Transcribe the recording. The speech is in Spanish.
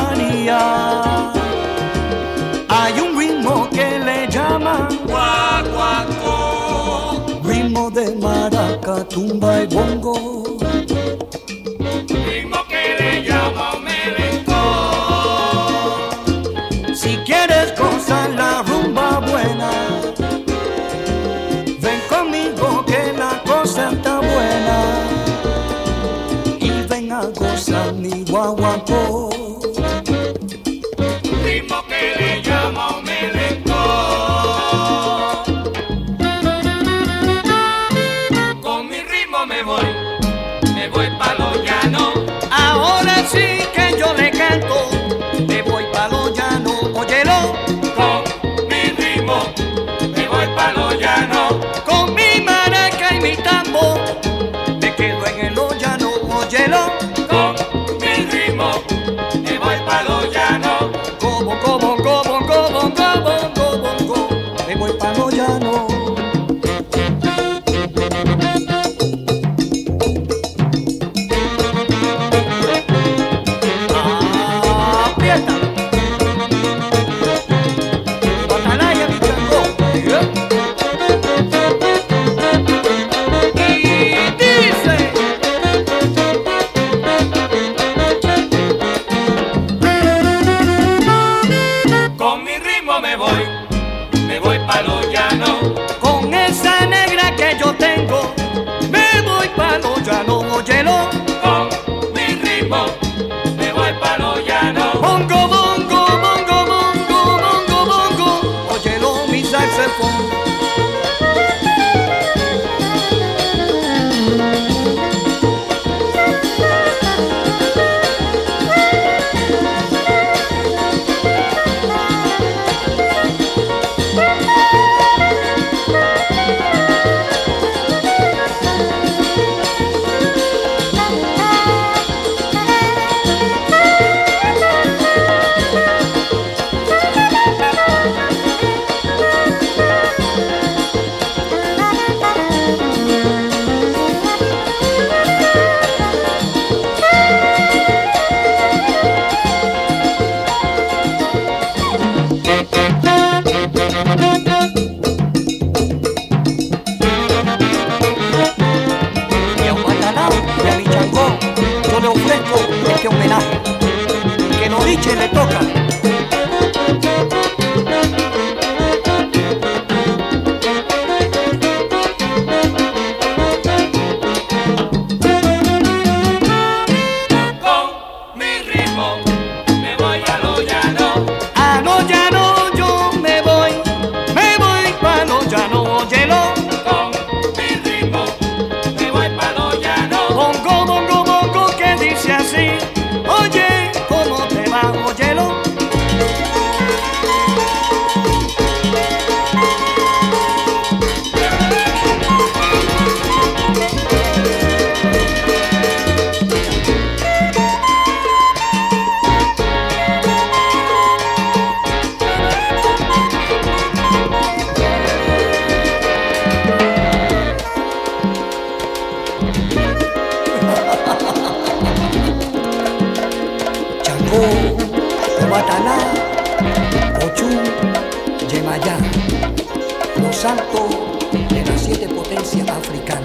manía. Hay un ritmo que le llaman guaguancó, ritmo de maraca, tumba y bongo. ritmo que le llaman merenco. Si quieres gozar la rumba buena, ven conmigo que la cosa está buena. Y ven a gozar mi guaguancó. Ritmo que le llaman merenco. Con mi ritmo me voy pa' los llanos. Ahora sí que yo le canto, me voy pa' los llanos, óyelo. Con mi ritmo me voy pa' los llanos. Con mi maraca y mi tambor, me quedo en el llano, óyelo. Con mi ritmo me voy pa' los llanos. Me voy pa' los llanos. Aprieta. Batalaya, mi chango. Y dice. Con mi ritmo me voy pa' los llanos. Con esa negra que yo tengo, me voy pa' los llanos, óyelo. Con mi ritmo me voy pa' los llanos. Bongo, bongo, bongo, bongo, bongo, bongo, óyelo mi saxofón. Y a un batalao y a mi changó, yo le ofrezco este homenaje. Que no diche le toca. Con mi ritmo me voy a los llanos. A los llanos yo me voy pa' los llanos, óyelo. Con mi ritmo me voy pa' los llanos. Bongo, bongo, bongo, que dice así. Oye, ¿cómo te va? Óyelo. Changó, Guatalá, Ochún, Yemayá, los santos de las 7 potencias africanas.